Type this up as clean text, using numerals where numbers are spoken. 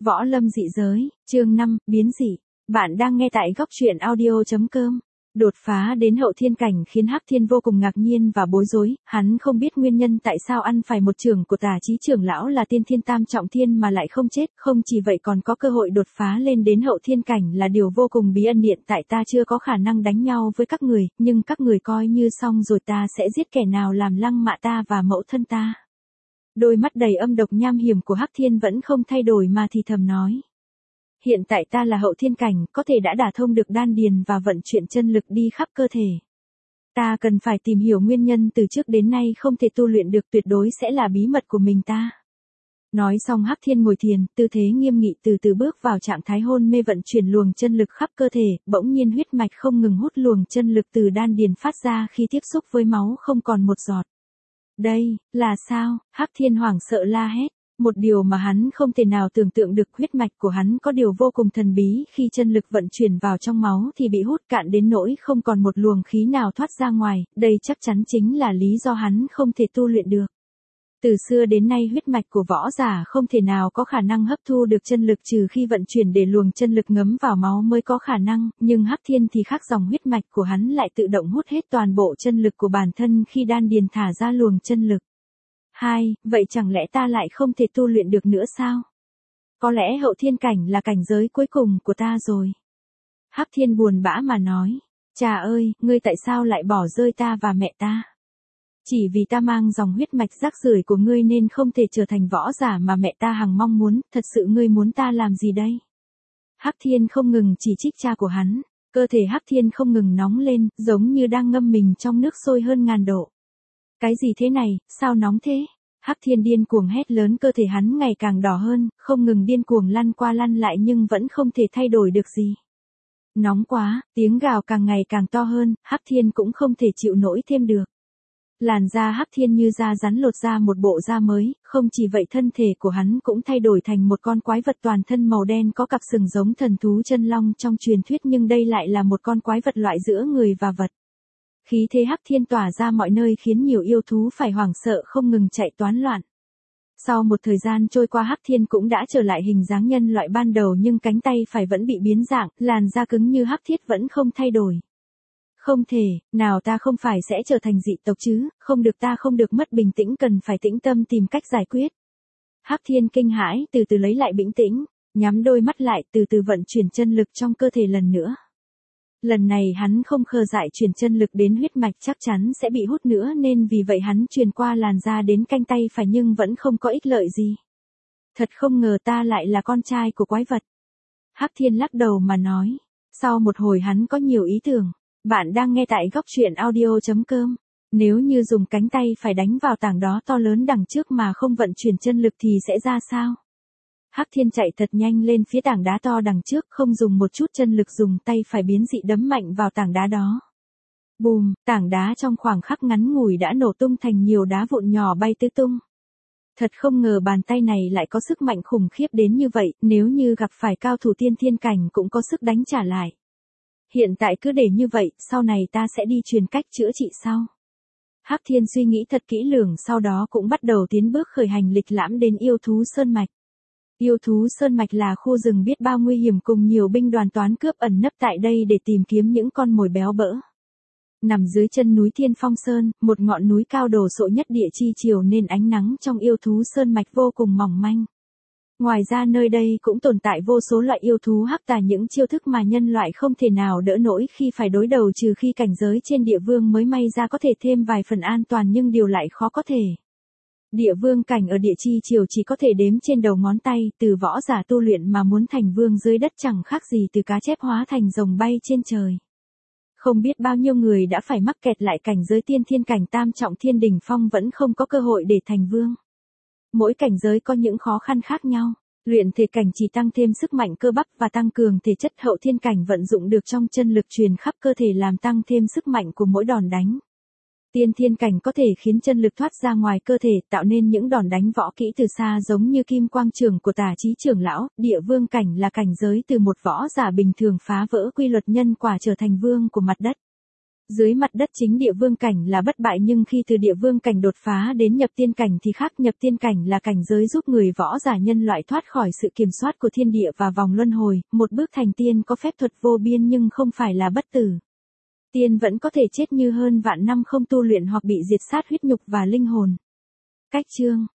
Võ Lâm dị giới, chương 5, biến dị. Bạn đang nghe tại góc truyện audio.com. Đột phá đến hậu thiên cảnh khiến Hắc Thiên vô cùng ngạc nhiên và bối rối, hắn không biết nguyên nhân tại sao ăn phải một trưởng của Tà Chí trưởng lão là tiên thiên tam trọng thiên mà lại không chết, không chỉ vậy còn có cơ hội đột phá lên đến hậu thiên cảnh là điều vô cùng bí ẩn, hiện tại ta chưa có khả năng đánh nhau với các người, nhưng các người coi như xong rồi, ta sẽ giết kẻ nào làm lăng mạ ta và mẫu thân ta. Đôi mắt đầy âm độc nham hiểm của Hắc Thiên vẫn không thay đổi mà thì thầm nói. Hiện tại ta là hậu thiên cảnh, có thể đã đả thông được đan điền và vận chuyển chân lực đi khắp cơ thể. Ta cần phải tìm hiểu nguyên nhân từ trước đến nay không thể tu luyện được, tuyệt đối sẽ là bí mật của mình ta. Nói xong Hắc Thiên ngồi thiền, tư thế nghiêm nghị từ từ bước vào trạng thái hôn mê, vận chuyển luồng chân lực khắp cơ thể, bỗng nhiên huyết mạch không ngừng hút luồng chân lực từ đan điền phát ra, khi tiếp xúc với máu không còn một giọt. Đây, là sao? Hắc Thiên hoảng sợ la hét. Một điều mà hắn không thể nào tưởng tượng được, huyết mạch của hắn có điều vô cùng thần bí, khi chân lực vận chuyển vào trong máu thì bị hút cạn đến nỗi không còn một luồng khí nào thoát ra ngoài, đây chắc chắn chính là lý do hắn không thể tu luyện được. Từ xưa đến nay huyết mạch của võ giả không thể nào có khả năng hấp thu được chân lực trừ khi vận chuyển để luồng chân lực ngấm vào máu mới có khả năng, nhưng Hắc Thiên thì khác, dòng huyết mạch của hắn lại tự động hút hết toàn bộ chân lực của bản thân khi đan điền thả ra luồng chân lực. Vậy chẳng lẽ ta lại không thể tu luyện được nữa sao? Có lẽ hậu thiên cảnh là cảnh giới cuối cùng của ta rồi. Hắc Thiên buồn bã mà nói, cha ơi, ngươi tại sao lại bỏ rơi ta và mẹ ta? Chỉ vì ta mang dòng huyết mạch rác rưởi của ngươi nên không thể trở thành võ giả mà mẹ ta hằng mong muốn, thật sự ngươi muốn ta làm gì đây? Hắc Thiên không ngừng chỉ trích cha của hắn, cơ thể Hắc Thiên không ngừng nóng lên, giống như đang ngâm mình trong nước sôi hơn ngàn độ. Cái gì thế này, sao nóng thế? Hắc Thiên điên cuồng hét lớn, cơ thể hắn ngày càng đỏ hơn, không ngừng điên cuồng lăn qua lăn lại nhưng vẫn không thể thay đổi được gì. Nóng quá, tiếng gào càng ngày càng to hơn, Hắc Thiên cũng không thể chịu nổi thêm được. Làn da Hắc Thiên như da rắn lột ra một bộ da mới, không chỉ vậy thân thể của hắn cũng thay đổi thành một con quái vật toàn thân màu đen có cặp sừng giống thần thú chân long trong truyền thuyết, nhưng đây lại là một con quái vật loại giữa người và vật. Khí thế Hắc Thiên tỏa ra mọi nơi khiến nhiều yêu thú phải hoảng sợ không ngừng chạy toán loạn. Sau một thời gian trôi qua, Hắc Thiên cũng đã trở lại hình dáng nhân loại ban đầu, nhưng cánh tay phải vẫn bị biến dạng, làn da cứng như hắc thiết vẫn không thay đổi. Không thể, nào ta không phải sẽ trở thành dị tộc chứ, không được, ta không được mất bình tĩnh, cần phải tĩnh tâm tìm cách giải quyết. Hắc Thiên kinh hãi, từ từ lấy lại bình tĩnh, nhắm đôi mắt lại, từ từ vận chuyển chân lực trong cơ thể lần nữa. Lần này hắn không khờ dại chuyển chân lực đến huyết mạch, chắc chắn sẽ bị hút nữa, nên vì vậy hắn truyền qua làn da đến cánh tay phải nhưng vẫn không có ích lợi gì. Thật không ngờ ta lại là con trai của quái vật. Hắc Thiên lắc đầu mà nói. Sau một hồi hắn có nhiều ý tưởng. Bạn đang nghe tại góc truyện audio.com. Nếu như dùng cánh tay phải đánh vào tảng đó to lớn đằng trước mà không vận chuyển chân lực thì sẽ ra sao? Hắc Thiên chạy thật nhanh lên phía tảng đá to đằng trước, không dùng một chút chân lực, dùng tay phải biến dị đấm mạnh vào tảng đá đó. Bùm, tảng đá trong khoảng khắc ngắn ngủi đã nổ tung thành nhiều đá vụn nhỏ bay tứ tung. Thật không ngờ bàn tay này lại có sức mạnh khủng khiếp đến như vậy, nếu như gặp phải cao thủ tiên thiên cảnh cũng có sức đánh trả lại. Hiện tại cứ để như vậy, sau này ta sẽ đi truyền cách chữa trị sau. Hắc Thiên suy nghĩ thật kỹ lưỡng, sau đó cũng bắt đầu tiến bước khởi hành lịch lãm đến yêu thú Sơn Mạch. Yêu thú Sơn Mạch là khu rừng biết bao nguy hiểm, cùng nhiều binh đoàn toán cướp ẩn nấp tại đây để tìm kiếm những con mồi béo bỡ. Nằm dưới chân núi Thiên Phong Sơn, một ngọn núi cao đồ sộ nhất địa chi chiều nên ánh nắng trong yêu thú Sơn Mạch vô cùng mỏng manh. Ngoài ra nơi đây cũng tồn tại vô số loại yêu thú hắc tà, những chiêu thức mà nhân loại không thể nào đỡ nổi khi phải đối đầu, trừ khi cảnh giới trên địa vương mới may ra có thể thêm vài phần an toàn, nhưng điều lại khó có thể. Địa vương cảnh ở địa chi chiều chỉ có thể đếm trên đầu ngón tay, từ võ giả tu luyện mà muốn thành vương dưới đất chẳng khác gì từ cá chép hóa thành rồng bay trên trời. Không biết bao nhiêu người đã phải mắc kẹt lại cảnh giới tiên thiên cảnh tam trọng thiên đỉnh phong vẫn không có cơ hội để thành vương. Mỗi cảnh giới có những khó khăn khác nhau. Luyện thể cảnh chỉ tăng thêm sức mạnh cơ bắp và tăng cường thể chất, hậu thiên cảnh vận dụng được trong chân lực truyền khắp cơ thể làm tăng thêm sức mạnh của mỗi đòn đánh. Tiên thiên cảnh có thể khiến chân lực thoát ra ngoài cơ thể, tạo nên những đòn đánh võ kỹ từ xa giống như kim quang trường của Tà Chí trưởng lão. Địa vương cảnh là cảnh giới từ một võ giả bình thường phá vỡ quy luật nhân quả trở thành vương của mặt đất. Dưới mặt đất chính địa vương cảnh là bất bại, nhưng khi từ địa vương cảnh đột phá đến nhập tiên cảnh thì khác. Nhập tiên cảnh là cảnh giới giúp người võ giả nhân loại thoát khỏi sự kiểm soát của thiên địa và vòng luân hồi, một bước thành tiên có phép thuật vô biên nhưng không phải là bất tử. Tiên vẫn có thể chết như hơn vạn năm không tu luyện hoặc bị diệt sát huyết nhục và linh hồn. Cách chương